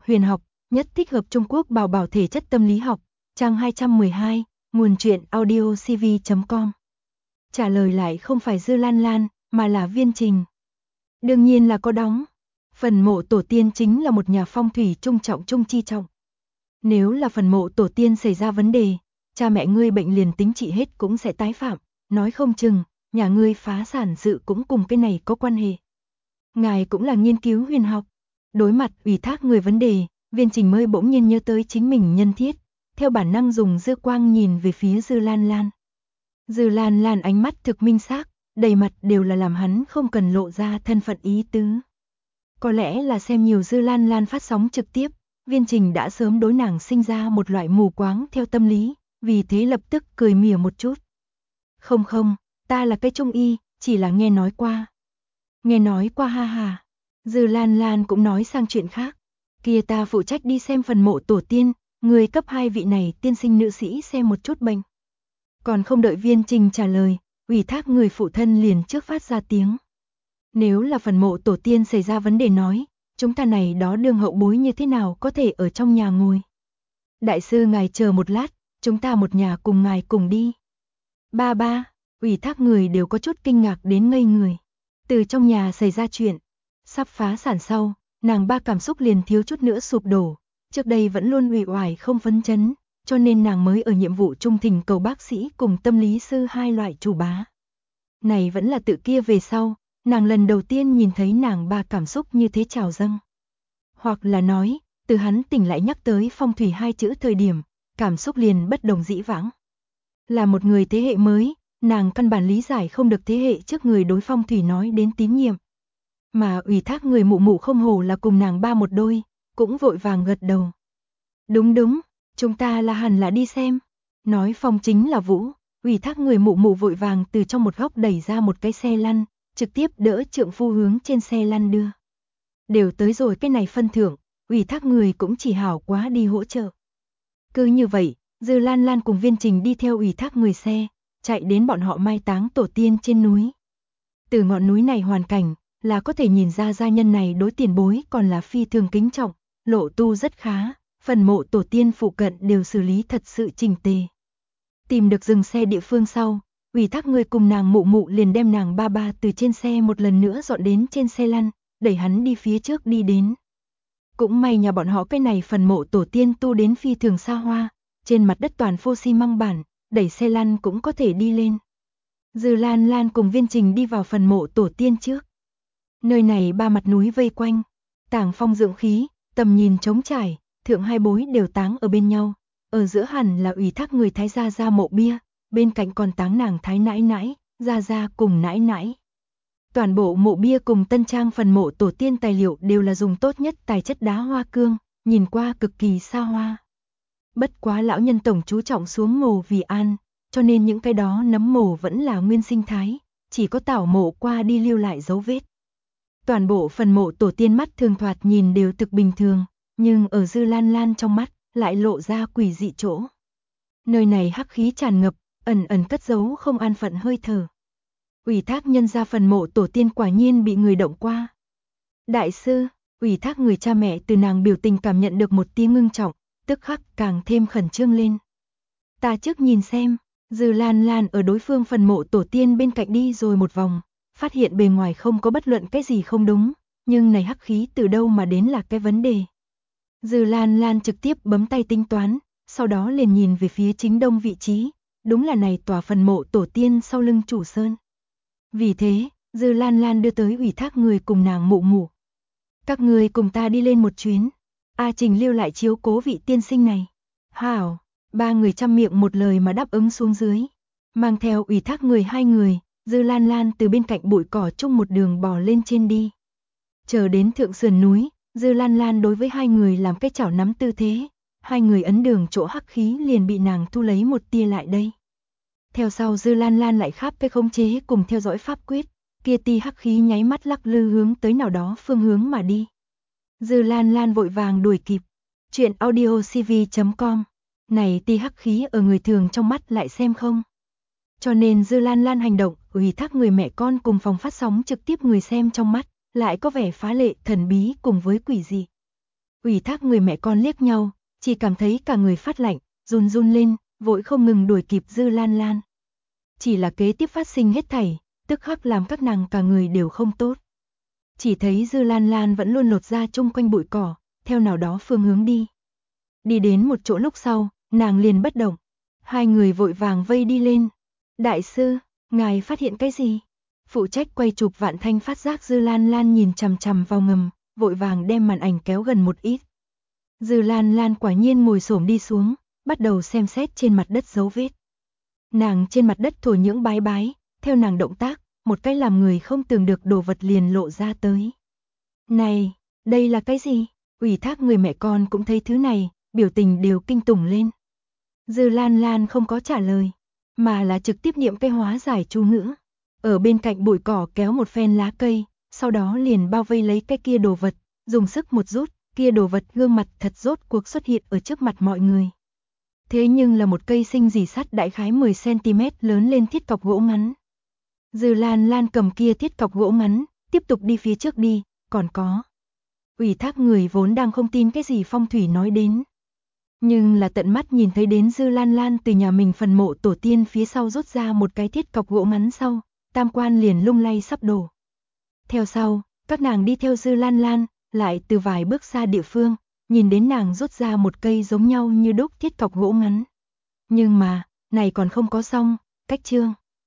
huyền học, nhất thích hợp Trung Quốc bảo bảo thể chất tâm lý học, trang 212, nguồn truyện audiocv.com. Trả lời lại không phải Dư Lan Lan, mà là Viên Trình. Đương nhiên là có đóng. Phần mộ tổ tiên chính là một nhà phong thủy trung trọng trung chi trọng. Nếu là phần mộ tổ tiên xảy ra vấn đề, cha mẹ ngươi bệnh liền tính trị hết cũng sẽ tái phạm, nói không chừng, nhà ngươi phá sản sự cũng cùng cái này có quan hệ. Ngài cũng là nghiên cứu huyền học. Đối mặt ủy thác người vấn đề, Viên Trình mới bỗng nhiên nhớ tới chính mình nhân thiết, theo bản năng dùng dư quang nhìn về phía Dư Lan Lan. Dư Lan Lan ánh mắt thực minh xác, đầy mặt đều là làm hắn không cần lộ ra thân phận ý tứ. Có lẽ là xem nhiều Dư Lan Lan phát sóng trực tiếp, Viên Trình đã sớm đối nàng sinh ra một loại mù quáng theo tâm lý, vì thế lập tức cười mỉa một chút. Không, ta là cái trung y, chỉ là nghe nói qua. Nghe nói qua ha ha. Dư Lan Lan cũng nói sang chuyện khác. Kia ta phụ trách đi xem phần mộ tổ tiên, người cấp 2 vị này tiên sinh nữ sĩ xem một chút bệnh. Còn không đợi Viên Trình trả lời, ủy thác người phụ thân liền trước phát ra tiếng. Nếu là phần mộ tổ tiên xảy ra vấn đề nói, chúng ta này đó đương hậu bối như thế nào có thể ở trong nhà ngồi. Đại sư ngài chờ một lát, chúng ta một nhà cùng ngài cùng đi. Ba, ủy thác người đều có chút kinh ngạc đến ngây người. Từ trong nhà xảy ra chuyện, sắp phá sản sau, nàng ba cảm xúc liền thiếu chút nữa sụp đổ. Trước đây vẫn luôn uể oải không phấn chấn, cho nên nàng mới ở nhiệm vụ trung thỉnh cầu bác sĩ cùng tâm lý sư hai loại chủ bá. Này vẫn là tự kia về sau, nàng lần đầu tiên nhìn thấy nàng ba cảm xúc như thế trào dâng. Hoặc là nói, từ hắn tỉnh lại nhắc tới phong thủy hai chữ thời điểm, cảm xúc liền bất đồng dĩ vãng. Là một người thế hệ mới, nàng căn bản lý giải không được thế hệ trước người đối phong thủy nói đến tín nhiệm. Mà ủy thác người mụ mụ không hổ là cùng nàng ba một đôi, cũng vội vàng gật đầu. Đúng, chúng ta là hẳn là đi xem. Nói phong chính là Vũ, ủy thác người mụ mụ vội vàng từ trong một góc đẩy ra một cái xe lăn, trực tiếp đỡ trượng phu hướng trên xe lăn đưa. Đều tới rồi cái này phân thưởng, ủy thác người cũng chỉ hảo quá đi hỗ trợ. Cứ như vậy, Dư Lan Lan cùng Viên Trình đi theo ủy thác người xe, chạy đến bọn họ mai táng tổ tiên trên núi. Từ ngọn núi này hoàn cảnh, là có thể nhìn ra gia nhân này đối tiền bối còn là phi thường kính trọng, lộ tu rất khá, phần mộ tổ tiên phụ cận đều xử lý thật sự chỉnh tề. Tìm được dừng xe địa phương sau, ủy thác người cùng nàng mụ mụ liền đem nàng ba từ trên xe một lần nữa dọn đến trên xe lăn, đẩy hắn đi phía trước đi đến. Cũng may nhà bọn họ cái này phần mộ tổ tiên tu đến phi thường xa hoa, trên mặt đất toàn phô xi măng bản, đẩy xe lăn cũng có thể đi lên. Dư Lan Lan cùng Viên Trình đi vào phần mộ tổ tiên trước. Nơi này ba mặt núi vây quanh, tảng phong dưỡng khí, tầm nhìn trống trải, thượng hai bối đều táng ở bên nhau. Ở giữa hẳn là ủy thác người thái gia gia mộ bia, bên cạnh còn táng nàng thái nãi nãi, gia gia cùng nãi nãi. Toàn bộ mộ bia cùng tân trang phần mộ tổ tiên tài liệu đều là dùng tốt nhất tài chất đá hoa cương, nhìn qua cực kỳ xa hoa. Bất quá lão nhân tổng chú trọng xuống mồ vì an, cho nên những cái đó nấm mồ vẫn là nguyên sinh thái, chỉ có tảo mộ qua đi lưu lại dấu vết. Toàn bộ phần mộ tổ tiên mắt thường thoạt nhìn đều thực bình thường, nhưng ở Dư Lan Lan trong mắt lại lộ ra quỷ dị chỗ. Nơi này hắc khí tràn ngập, ẩn ẩn cất giấu không an phận hơi thở. Ủy thác nhân ra phần mộ tổ tiên quả nhiên bị người động qua. Đại sư, ủy thác người cha mẹ từ nàng biểu tình cảm nhận được một tia ngưng trọng, tức khắc càng thêm khẩn trương lên. Ta trước nhìn xem, Dư Lan Lan ở đối phương phần mộ tổ tiên bên cạnh đi rồi một vòng, phát hiện bề ngoài không có bất luận cái gì không đúng, nhưng này hắc khí từ đâu mà đến là cái vấn đề. Dư Lan Lan trực tiếp bấm tay tính toán, sau đó liền nhìn về phía chính đông vị trí, đúng là này tòa phần mộ tổ tiên sau lưng chủ sơn. Vì thế, Dư Lan Lan đưa tới ủy thác người cùng nàng mụ mụ. Các người cùng ta đi lên một chuyến, A Trình lưu lại chiếu cố vị tiên sinh này. Hảo, ba người chăm miệng một lời mà đáp ứng xuống dưới. Mang theo ủy thác người hai người, Dư Lan Lan từ bên cạnh bụi cỏ chung một đường bò lên trên đi. Chờ đến thượng sườn núi, Dư Lan Lan đối với hai người làm cái chảo nắm tư thế, hai người ấn đường chỗ hắc khí liền bị nàng thu lấy một tia lại đây. Theo sau Dư Lan Lan lại khắp cái khống chế cùng theo dõi pháp quyết, kia tia hắc khí nháy mắt lắc lư hướng tới nào đó phương hướng mà đi. Dư Lan Lan vội vàng đuổi kịp. Chuyện audiocv.com. Này tia hắc khí ở người thường trong mắt lại xem không. Cho nên Dư Lan Lan hành động, ủy thác người mẹ con cùng phòng phát sóng trực tiếp người xem trong mắt, lại có vẻ phá lệ, thần bí cùng với quỷ dị. Ủy thác người mẹ con liếc nhau, chỉ cảm thấy cả người phát lạnh, run run lên, vội không ngừng đuổi kịp Dư Lan Lan. Chỉ là kế tiếp phát sinh hết thảy, tức khắc làm các nàng cả người đều không tốt. Chỉ thấy Dư Lan Lan vẫn luôn lột ra chung quanh bụi cỏ, theo nào đó phương hướng đi. Đi đến một chỗ lúc sau, nàng liền bất động. Hai người vội vàng vây đi lên. Đại sư, ngài phát hiện cái gì? Phụ trách quay chụp Vạn Thanh phát giác Dư Lan Lan nhìn chằm chằm vào ngầm, vội vàng đem màn ảnh kéo gần một ít. Dư Lan Lan quả nhiên ngồi xổm đi xuống, bắt đầu xem xét trên mặt đất dấu vết. Nàng trên mặt đất thổ nhưỡng bái bái, theo nàng động tác, một cái làm người không tưởng được đồ vật liền lộ ra tới. Này, đây là cái gì? Ủy thác người mẹ con cũng thấy thứ này, biểu tình đều kinh tủng lên. Dư Lan Lan không có trả lời, mà là trực tiếp niệm cây hóa giải chú ngữ. Ở bên cạnh bụi cỏ kéo một phen lá cây, sau đó liền bao vây lấy cái kia đồ vật, dùng sức một rút, kia đồ vật gương mặt thật rốt cuộc xuất hiện ở trước mặt mọi người. Thế nhưng là một cây sinh rỉ sắt đại khái 10 cm lớn lên thiết cọc gỗ ngắn. Dư Lan Lan cầm kia thiết cọc gỗ ngắn, tiếp tục đi phía trước đi, còn có. Ủy thác người vốn đang không tin cái gì phong thủy nói đến. Nhưng là tận mắt nhìn thấy đến Dư Lan Lan từ nhà mình phần mộ tổ tiên phía sau rút ra một cái thiết cọc gỗ ngắn sau, tam quan liền lung lay sắp đổ. Theo sau, các nàng đi theo Dư Lan Lan, lại từ vài bước xa địa phương, nhìn đến nàng rút ra một cây giống nhau như đúc thiết cọc gỗ ngắn. Nhưng mà, này còn không có xong, cách chương.